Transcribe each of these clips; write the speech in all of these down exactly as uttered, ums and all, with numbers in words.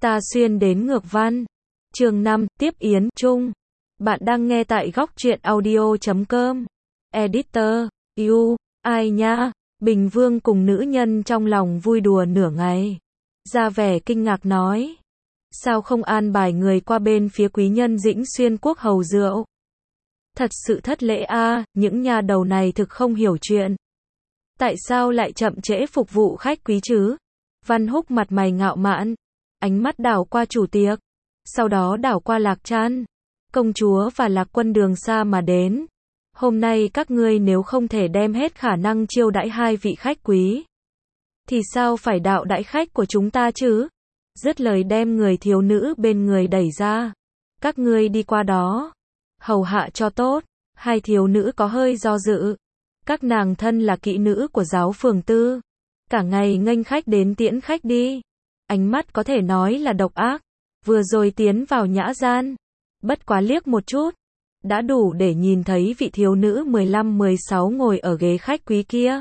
Ta xuyên đến ngược văn. Chương năm, tiếp Yến Trung. Bạn đang nghe tại góc truyện audio chấm com. Editor, you, ai nha? Bình Vương cùng nữ nhân trong lòng vui đùa nửa ngày. Ra vẻ kinh ngạc nói. Sao không an bài người qua bên phía quý nhân Dĩnh Xuyên quốc hầu rượu? Thật sự thất lễ a, những nhà đầu này thực không hiểu chuyện. Tại sao lại chậm trễ phục vụ khách quý chứ? Văn Húc mặt mày ngạo mạn, ánh mắt đảo qua chủ tiệc, sau đó đảo qua Lạc Trăn. Công chúa và Lạc Quân đường xa mà đến. Hôm nay các ngươi nếu không thể đem hết khả năng chiêu đãi hai vị khách quý, thì sao phải đạo đãi khách của chúng ta chứ? Dứt lời đem người thiếu nữ bên người đẩy ra. Các ngươi đi qua đó, hầu hạ cho tốt. Hai thiếu nữ có hơi do dự. Các nàng thân là kỹ nữ của giáo phường tư. Cả ngày nghênh khách đến tiễn khách đi. Ánh mắt có thể nói là độc ác. Vừa rồi tiến vào nhã gian, bất quá liếc một chút, đã đủ để nhìn thấy vị thiếu nữ mười lăm mười sáu ngồi ở ghế khách quý kia.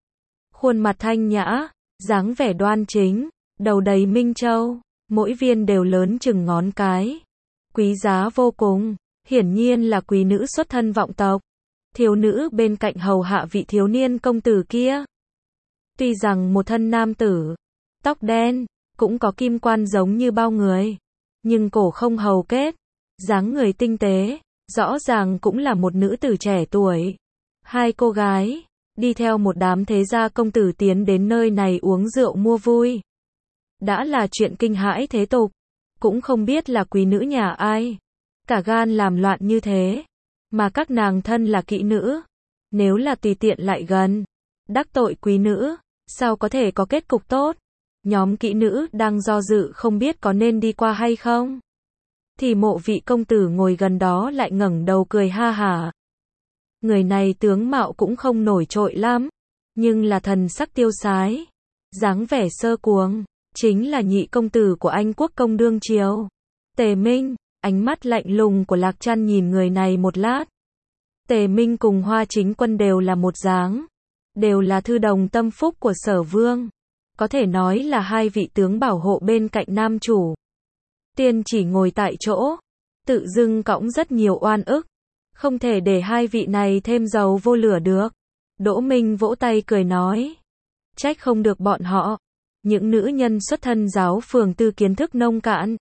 Khuôn mặt thanh nhã, dáng vẻ đoan chính, đầu đầy minh châu, mỗi viên đều lớn chừng ngón cái. Quý giá vô cùng, hiển nhiên là quý nữ xuất thân vọng tộc. Thiếu nữ bên cạnh hầu hạ vị thiếu niên công tử kia. Tuy rằng một thân nam tử, tóc đen, cũng có kim quan giống như bao người, nhưng cổ không hầu kết, dáng người tinh tế, rõ ràng cũng là một nữ tử trẻ tuổi. Hai cô gái, đi theo một đám thế gia công tử tiến đến nơi này uống rượu mua vui. Đã là chuyện kinh hãi thế tục, cũng không biết là quý nữ nhà ai. Cả gan làm loạn như thế, mà các nàng thân là kỹ nữ. Nếu là tùy tiện lại gần, đắc tội quý nữ, sao có thể có kết cục tốt? Nhóm kỹ nữ đang do dự không biết có nên đi qua hay không. Thì mộ vị công tử ngồi gần đó lại ngẩng đầu cười ha hả. Người này tướng mạo cũng không nổi trội lắm, nhưng là thần sắc tiêu sái, dáng vẻ sơ cuồng, chính là nhị công tử của Anh quốc công đương triều, Tề Minh. Ánh mắt lạnh lùng của Lạc Trăn nhìn người này một lát. Tề Minh cùng Hoa Chính Quân đều là một dáng, đều là thư đồng tâm phúc của Sở Vương, có thể nói là hai vị tướng bảo hộ bên cạnh nam chủ. Tiên chỉ ngồi tại chỗ, tự dưng cõng rất nhiều oan ức, không thể để hai vị này thêm dầu vô lửa được. Đỗ Minh vỗ tay cười nói, trách không được bọn họ, những nữ nhân xuất thân giáo phường tư kiến thức nông cạn.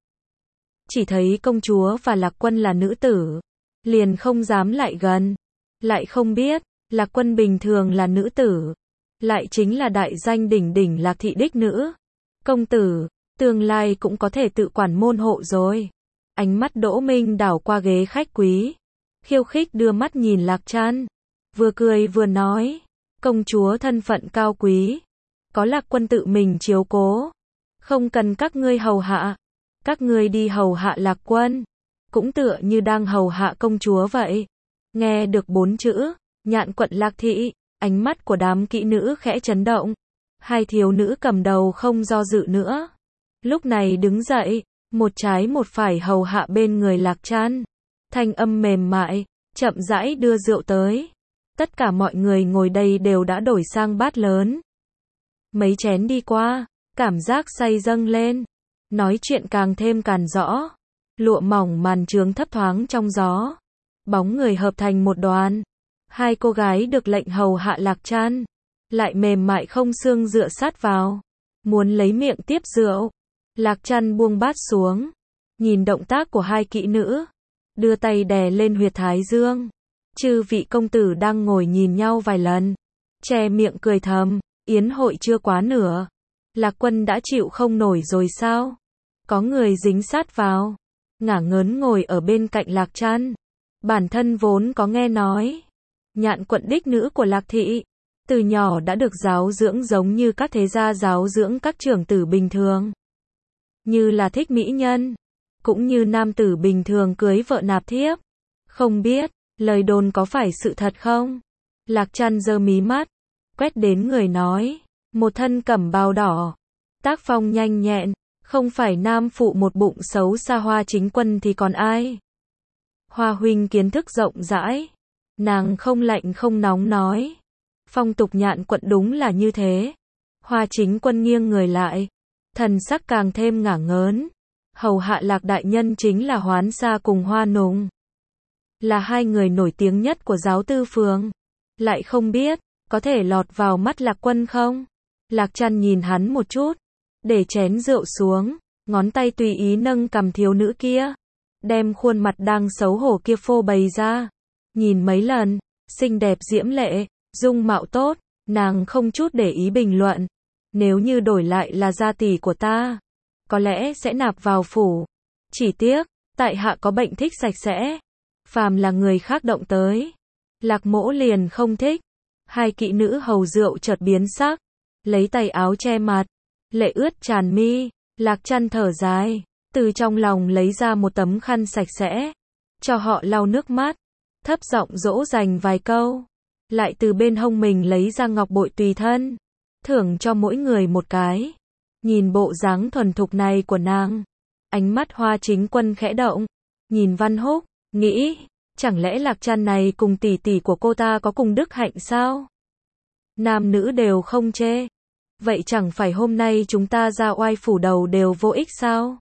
Chỉ thấy công chúa và Lạc Quân là nữ tử, liền không dám lại gần. Lại không biết, Lạc Quân bình thường là nữ tử, lại chính là đại danh đỉnh đỉnh Lạc thị đích nữ. Công tử, tương lai cũng có thể tự quản môn hộ rồi. Ánh mắt Đỗ Minh đảo qua ghế khách quý, khiêu khích đưa mắt nhìn Lạc Trăn, vừa cười vừa nói, công chúa thân phận cao quý, có Lạc Quân tự mình chiếu cố, không cần các ngươi hầu hạ. Các ngươi đi hầu hạ Lạc Quân, cũng tựa như đang hầu hạ công chúa vậy. Nghe được bốn chữ, Nhạn quận Lạc thị, ánh mắt của đám kỹ nữ khẽ chấn động. Hai thiếu nữ cầm đầu không do dự nữa. Lúc này đứng dậy, một trái một phải hầu hạ bên người Lạc Trăn. Thanh âm mềm mại, chậm rãi đưa rượu tới. Tất cả mọi người ngồi đây đều đã đổi sang bát lớn. Mấy chén đi qua, cảm giác say dâng lên. Nói chuyện càng thêm càn rõ. Lụa mỏng màn trướng thấp thoáng trong gió. Bóng người hợp thành một đoàn. Hai cô gái được lệnh hầu hạ Lạc Trăn, lại mềm mại không xương dựa sát vào, muốn lấy miệng tiếp rượu. Lạc Trăn buông bát xuống, nhìn động tác của hai kỹ nữ, đưa tay đè lên huyệt thái dương. Chư vị công tử đang ngồi nhìn nhau vài lần, che miệng cười thầm, yến hội chưa quá nửa, Lạc Quân đã chịu không nổi rồi sao? Có người dính sát vào, ngả ngớn ngồi ở bên cạnh Lạc Trăn. Bản thân vốn có nghe nói, Nhạn quận đích nữ của Lạc thị, từ nhỏ đã được giáo dưỡng giống như các thế gia giáo dưỡng các trưởng tử bình thường. Như là thích mỹ nhân, cũng như nam tử bình thường cưới vợ nạp thiếp. Không biết, lời đồn có phải sự thật không? Lạc Trăn giơ mí mắt, quét đến người nói, một thân cẩm bào đỏ, tác phong nhanh nhẹn, không phải nam phụ một bụng xấu xa Hoa Chính Quân thì còn ai? Hoa huynh kiến thức rộng rãi. Nàng không lạnh không nóng nói, phong tục Nhạn quận đúng là như thế. Hoa Chính Quân nghiêng người lại, thần sắc càng thêm ngả ngớn, hầu hạ Lạc đại nhân chính là Hoán Sa cùng Hoa Nùng. Là hai người nổi tiếng nhất của giáo tư phường. Lại không biết, có thể lọt vào mắt Lạc Quân không? Lạc Trăn nhìn hắn một chút, để chén rượu xuống, ngón tay tùy ý nâng cằm thiếu nữ kia, đem khuôn mặt đang xấu hổ kia phô bày ra. Nhìn mấy lần, xinh đẹp diễm lệ, dung mạo tốt, nàng không chút để ý bình luận. Nếu như đổi lại là gia tỷ của ta, có lẽ sẽ nạp vào phủ. Chỉ tiếc, tại hạ có bệnh thích sạch sẽ. Phàm là người khác động tới, Lạc Mỗ liền không thích. Hai kỵ nữ hầu rượu chợt biến sắc, lấy tay áo che mặt, lệ ướt tràn mi. Lạc Trăn thở dài, từ trong lòng lấy ra một tấm khăn sạch sẽ, cho họ lau nước mắt, thấp giọng dỗ dành vài câu, lại từ bên hông mình lấy ra ngọc bội tùy thân, thưởng cho mỗi người một cái. Nhìn bộ dáng thuần thục này của nàng, ánh mắt Hoa Chính Quân khẽ động, nhìn Văn Húc, nghĩ, chẳng lẽ Lạc Trăn này cùng tỷ tỷ của cô ta có cùng đức hạnh sao? Nam nữ đều không chê. Vậy chẳng phải hôm nay chúng ta ra oai phủ đầu đều vô ích sao?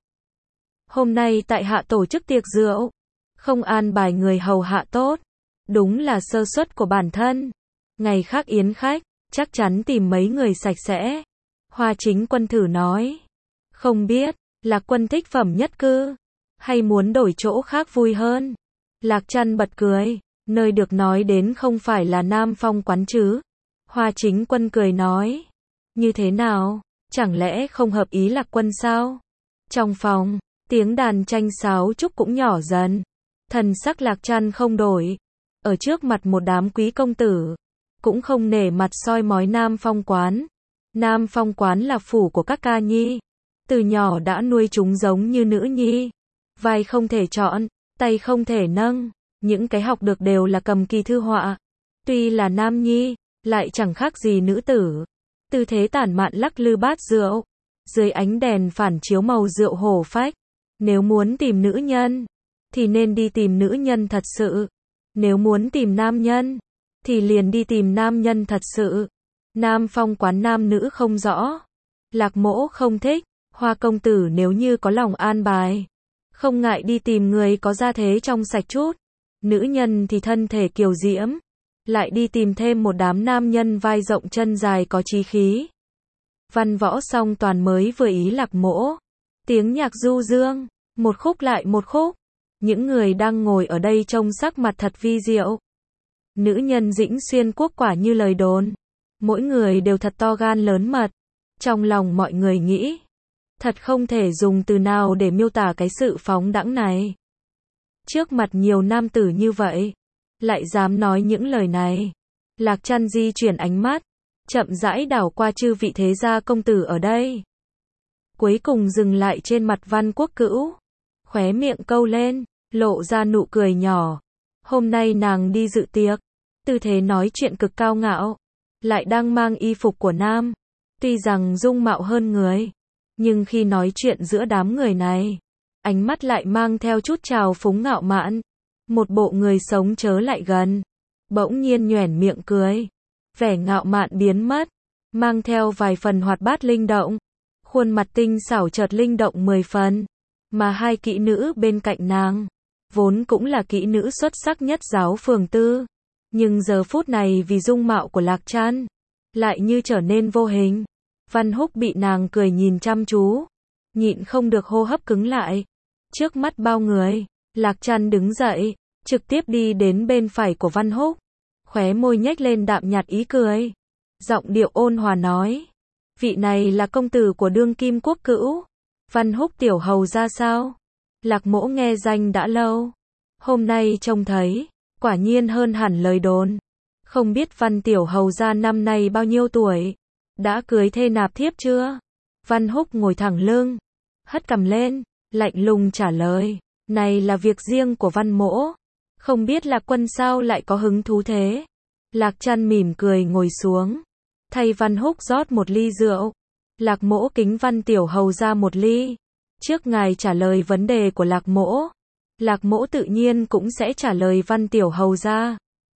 Hôm nay tại hạ tổ chức tiệc rượu, không an bài người hầu hạ tốt, đúng là sơ suất của bản thân. Ngày khác yến khách, chắc chắn tìm mấy người sạch sẽ. Hoa Chính Quân thử nói, không biết, Lạc Quân thích phẩm nhất cư, hay muốn đổi chỗ khác vui hơn? Lạc Trăn bật cười, nơi được nói đến không phải là Nam Phong quán chứ? Hoa Chính Quân cười nói, như thế nào, chẳng lẽ không hợp ý Lạc Quân sao? Trong phòng, tiếng đàn tranh sáo trúc cũng nhỏ dần, thần sắc Lạc Trăn không đổi, ở trước mặt một đám quý công tử, cũng không nể mặt soi mói Nam Phong quán. Nam Phong quán là phủ của các ca nhi, từ nhỏ đã nuôi chúng giống như nữ nhi, vai không thể chọn, tay không thể nâng, những cái học được đều là cầm kỳ thư họa. Tuy là nam nhi, lại chẳng khác gì nữ tử. Tư thế tản mạn lắc lư bát rượu, dưới ánh đèn phản chiếu màu rượu hổ phách. Nếu muốn tìm nữ nhân, thì nên đi tìm nữ nhân thật sự. Nếu muốn tìm nam nhân, thì liền đi tìm nam nhân thật sự. Nam Phong quán nam nữ không rõ. Lạc Mỗ không thích. Hoa công tử nếu như có lòng an bài, không ngại đi tìm người có gia thế trong sạch chút. Nữ nhân thì thân thể kiều diễm, lại đi tìm thêm một đám nam nhân vai rộng chân dài có chí khí. Văn võ song toàn mới vừa ý Lạc Mỗ. Tiếng nhạc du dương, một khúc lại một khúc. Những người đang ngồi ở đây trông sắc mặt thật vi diệu. Nữ nhân Dĩnh Xuyên Quốc quả như lời đồn. Mỗi người đều thật to gan lớn mật. Trong lòng mọi người nghĩ, thật không thể dùng từ nào để miêu tả cái sự phóng đãng này. Trước mặt nhiều nam tử như vậy, lại dám nói những lời này. Lạc Trăn di chuyển ánh mắt, chậm rãi đảo qua chư vị thế gia công tử ở đây. Cuối cùng dừng lại trên mặt Văn Quốc Cữu, khóe miệng câu lên, lộ ra nụ cười nhỏ. Hôm nay nàng đi dự tiệc, tư thế nói chuyện cực cao ngạo, lại đang mang y phục của nam. Tuy rằng dung mạo hơn người, nhưng khi nói chuyện giữa đám người này, ánh mắt lại mang theo chút trào phúng ngạo mạn. Một bộ người sống chớ lại gần, bỗng nhiên nhoẻn miệng cười. Vẻ ngạo mạn biến mất, mang theo vài phần hoạt bát linh động. Khuôn mặt tinh xảo chợt linh động mười phần. Mà hai kỹ nữ bên cạnh nàng, vốn cũng là kỹ nữ xuất sắc nhất giáo phường tư. Nhưng giờ phút này vì dung mạo của Lạc Trăn, lại như trở nên vô hình. Văn Húc bị nàng cười nhìn chăm chú, nhịn không được hô hấp cứng lại. Trước mắt bao người, Lạc Trăn đứng dậy, trực tiếp đi đến bên phải của Văn Húc, khóe môi nhếch lên đạm nhạt ý cười, giọng điệu ôn hòa nói, vị này là công tử của đương kim Quốc Cữu. Văn Húc tiểu hầu ra sao? Lạc Mỗ nghe danh đã lâu, hôm nay trông thấy, quả nhiên hơn hẳn lời đồn. Không biết Văn tiểu hầu ra năm nay bao nhiêu tuổi? Đã cưới thê nạp thiếp chưa? Văn Húc ngồi thẳng lưng, hất cằm lên, lạnh lùng trả lời, này là việc riêng của Văn Mỗ. Không biết Lạc Quân sao lại có hứng thú thế? Lạc Trăn mỉm cười ngồi xuống, thay Văn Húc rót một ly rượu. Lạc Mỗ kính Văn tiểu hầu ra một ly. Trước ngài trả lời vấn đề của Lạc Mỗ, Lạc Mỗ tự nhiên cũng sẽ trả lời Văn tiểu hầu ra.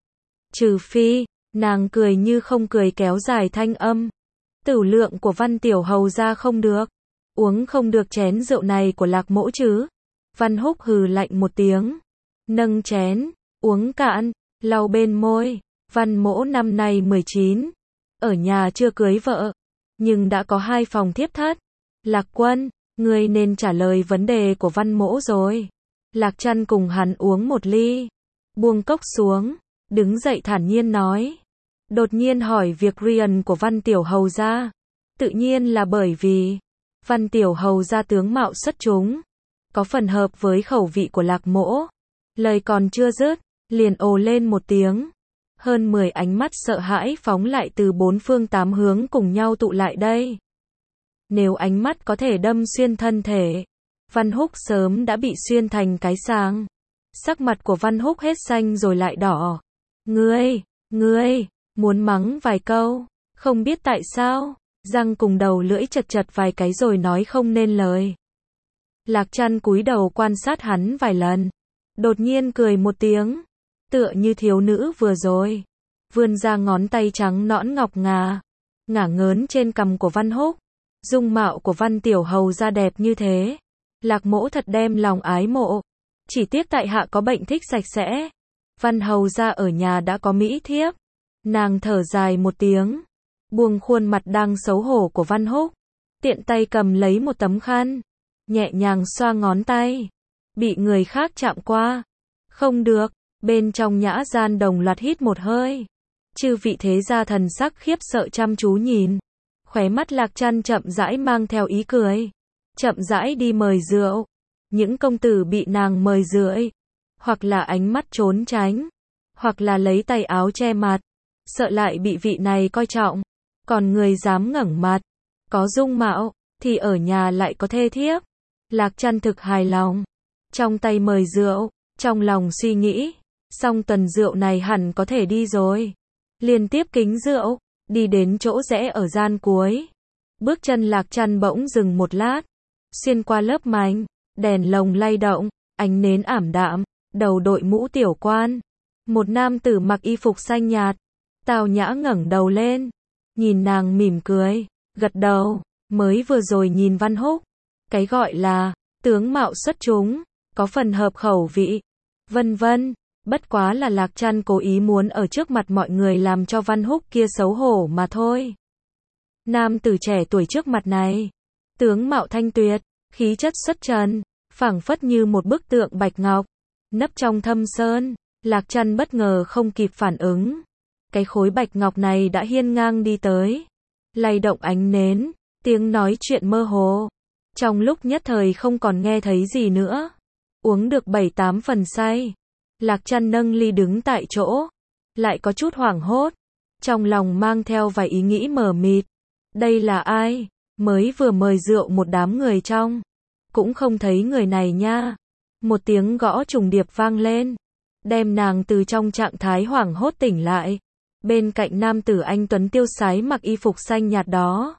Trừ phi, nàng cười như không cười kéo dài thanh âm, tử lượng của Văn tiểu hầu ra không được. Uống không được chén rượu này của Lạc Mỗ chứ? Văn Húc hừ lạnh một tiếng. Nâng chén, uống cạn, lau bên môi. Văn Mỗ năm nay mười chín. Ở nhà chưa cưới vợ. Nhưng đã có hai phòng thiếp thất. Lạc Quân, ngươi nên trả lời vấn đề của Văn Mỗ rồi. Lạc Trăn cùng hắn uống một ly. Buông cốc xuống. Đứng dậy thản nhiên nói. Đột nhiên hỏi việc riêng của Văn Tiểu Hầu gia. Tự nhiên là bởi vì Văn Tiểu Hầu gia tướng mạo xuất chúng, có phần hợp với khẩu vị của Lạc Mỗ. Lời còn chưa dứt, liền ồ lên một tiếng. Hơn mười ánh mắt sợ hãi phóng lại từ bốn phương tám hướng cùng nhau tụ lại đây. Nếu ánh mắt có thể đâm xuyên thân thể, Văn Húc sớm đã bị xuyên thành cái sàng. Sắc mặt của Văn Húc hết xanh rồi lại đỏ. Ngươi, ngươi, muốn mắng vài câu, không biết tại sao, răng cùng đầu lưỡi chật chật vài cái rồi nói không nên lời. Lạc Trăn cúi đầu quan sát hắn vài lần, đột nhiên cười một tiếng, tựa như thiếu nữ vừa rồi, vươn ra ngón tay trắng nõn ngọc ngà, ngả ngớn trên cằm của Văn Húc. Dung mạo của Văn Tiểu Hầu gia đẹp như thế, Lạc Mỗ thật đem lòng ái mộ, chỉ tiếc tại hạ có bệnh thích sạch sẽ. Văn Hầu gia ở nhà đã có mỹ thiếp. Nàng thở dài một tiếng, buông khuôn mặt đang xấu hổ của Văn Húc, tiện tay cầm lấy một tấm khăn, nhẹ nhàng xoa ngón tay. Bị người khác chạm qua, không được. Bên trong nhã gian đồng loạt hít một hơi. Chư vị thế gia thần sắc khiếp sợ chăm chú nhìn. Khóe mắt Lạc Trăn chậm rãi mang theo ý cười, chậm rãi đi mời rượu. Những công tử bị nàng mời rượu, hoặc là ánh mắt trốn tránh, hoặc là lấy tay áo che mặt, sợ lại bị vị này coi trọng. Còn người dám ngẩng mặt, có dung mạo, thì ở nhà lại có thê thiếp. Lạc Trăn thực hài lòng, trong tay mời rượu, trong lòng suy nghĩ, xong tuần rượu này hẳn có thể đi rồi. Liên tiếp kính rượu, đi đến chỗ rẽ ở gian cuối. Bước chân Lạc Trăn bỗng dừng một lát, xuyên qua lớp mảnh, đèn lồng lay động, ánh nến ảm đạm, đầu đội mũ tiểu quan. Một nam tử mặc y phục xanh nhạt, tao nhã ngẩng đầu lên, nhìn nàng mỉm cười, gật đầu. Mới vừa rồi nhìn Văn Húc, cái gọi là tướng mạo xuất chúng, có phần hợp khẩu vị, vân vân. Bất quá là Lạc Trăn cố ý muốn ở trước mặt mọi người làm cho Văn Húc kia xấu hổ mà thôi. Nam tử trẻ tuổi trước mặt này, tướng mạo thanh tuyệt, khí chất xuất trần, phảng phất như một bức tượng bạch ngọc, nấp trong thâm sơn. Lạc Trăn bất ngờ không kịp phản ứng. Cái khối bạch ngọc này đã hiên ngang đi tới, lay động ánh nến, tiếng nói chuyện mơ hồ. Trong lúc nhất thời không còn nghe thấy gì nữa. Uống được bảy tám phần say, Lạc Trăn nâng ly đứng tại chỗ, lại có chút hoảng hốt, trong lòng mang theo vài ý nghĩ mờ mịt. Đây là ai? Mới vừa mời rượu một đám người trong, cũng không thấy người này nha. Một tiếng gõ trùng điệp vang lên, đem nàng từ trong trạng thái hoảng hốt tỉnh lại. Bên cạnh nam tử anh tuấn tiêu sái mặc y phục xanh nhạt đó,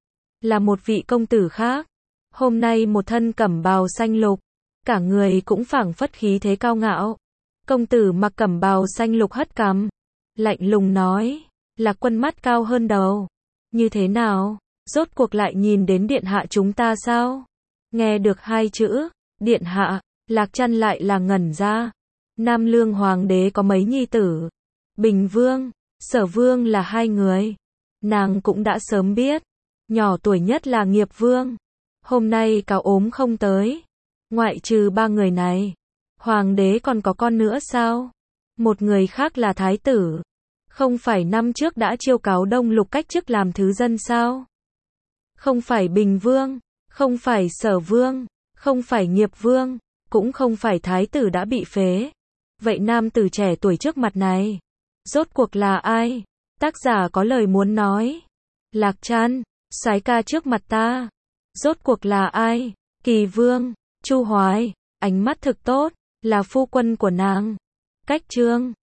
là một vị công tử khác. Hôm nay một thân cẩm bào xanh lục, cả người cũng phảng phất khí thế cao ngạo. Công tử mặc cẩm bào xanh lục hất cằm, lạnh lùng nói, Lạc Quân mắt cao hơn đầu. Như thế nào? Rốt cuộc lại nhìn đến điện hạ chúng ta sao? Nghe được hai chữ, điện hạ, Lạc Trăn lại là ngẩn ra. Nam Lương Hoàng đế có mấy nhi tử? Bình Vương, Sở Vương là hai người. Nàng cũng đã sớm biết. Nhỏ tuổi nhất là Nghiệp Vương. Hôm nay cáo ốm không tới. Ngoại trừ ba người này, Hoàng đế còn có con nữa sao? Một người khác là Thái tử. Không phải năm trước đã chiêu cáo Đông Lục cách chức làm thứ dân sao? Không phải Bình Vương, không phải Sở Vương, không phải Nghiệp Vương, cũng không phải Thái tử đã bị phế. Vậy nam tử trẻ tuổi trước mặt này, rốt cuộc là ai? Tác giả có lời muốn nói. Lạc Trăn, soái ca trước mặt ta, rốt cuộc là ai? Kỳ Vương, Chu Hoài, ánh mắt thực tốt, là phu quân của nàng. Cách Trương